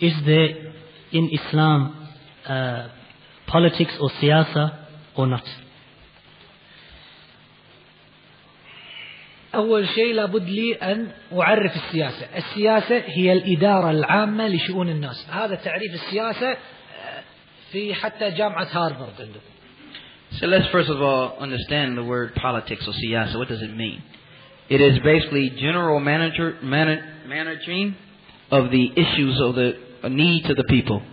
is there in Islam politics or siyasa or not? أول شيء لابد لي أن أعرف السياسة. السياسة هي الإدارة العامة لشؤون الناس. هذا تعريف السياسة في حتى جامعة هارفارد عندهم. So let's first of all understand the word politics or siyasa. What does it mean? It is basically general managing of the issues of the needs of the people.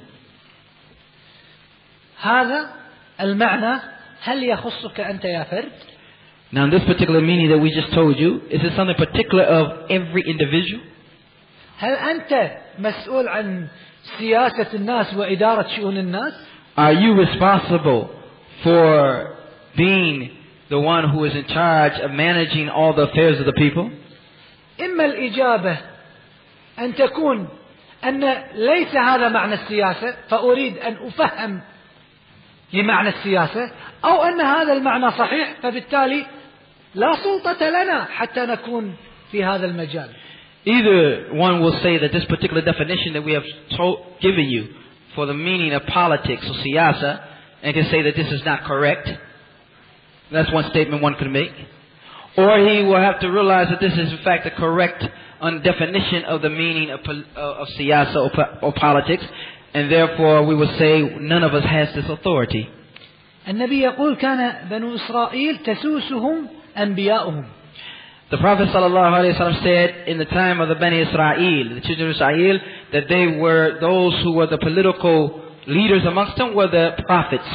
هذا المعنى هل يخصك أنت يا فرد؟ Now, this particular meaning that we just told you, is it something particular of every individual? هل أنت مسؤول عن سياسة الناس وإدارة شؤون الناس؟ Are you responsible for being the one who is in charge of managing all the affairs of the people? إما الإجابة أن تكون أن ليس هذا معنى السياسة فأريد أن أفهم لمعنى السياسة، أو أن هذا المعنى صحيح فبالتالي لا سلطة لنا حتى نكون في هذا المجال. Either one will say that this particular definition that we have given you for the meaning of politics or siyasa, and can say that this is not correct. That's one statement one could make. Or he will have to realize that this is in fact the correct definition of the meaning of siyasa or politics, and therefore we will say none of us has this authority. النبي يقول كان بنو إسرائيل تسوسهم أنبياؤهم. The Prophet ﷺ said in the time of the Bani Israel, the children of Israel, that they were those who were the political leaders amongst them were the prophets.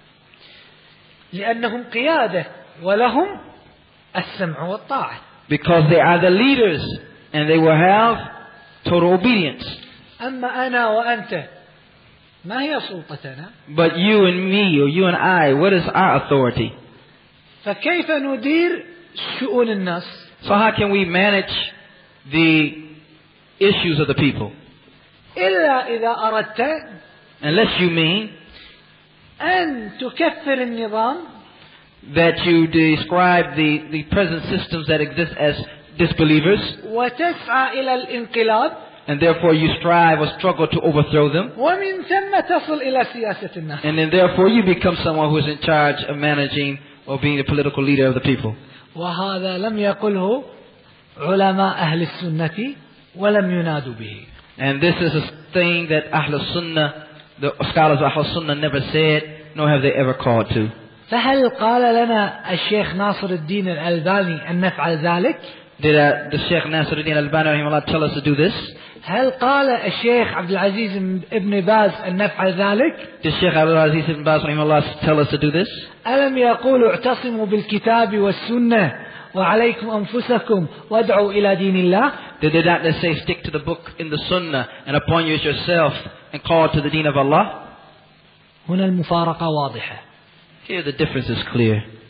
لأنهم قيادة ولهم السمع والطاعة. Because they are the leaders and they will have total obedience. أما أنا وأنت ما هي سلطتنا؟ But you and me, or you and I, what is our authority? فكيف ندير شؤون الناس؟ So how can we manage the issues of the people? إلا إذا أردت Unless you mean أن تكفر النظام that you describe the present systems that exist as disbelievers, وتسعى إلى الانقلاب, and therefore you strive or struggle to overthrow them, ومن ثم تصل إلى سياسة الناس. and then therefore you become someone who is in charge of managing or being the political leader of the people. وهذا لم يقله علماء أهل السنة ولم ينادوا به. And this is a thing that Ahl Sunnah, the scholars of Ahl Sunnah never said, nor have they ever called to. فهل قال لنا الشيخ ناصر الدين الألباني أن نفعل ذلك؟ Did the Sheikh Nasruddin al-Albani tell us to do this? هل قال الشيخ عبد العزيز ابن باز أن نفعل ذلك؟ Did Sheikh Abdul Aziz ibn Baz tell us to do this? ألم يقولوا اعتصموا بالكتاب والسنة وعليكم أنفسكم وادعوا إلى دين الله؟ Did they not say stick to the book in the Sunnah and upon you yourself and call to the deen of Allah? هنا المفارقة واضحة. Here the difference is clear.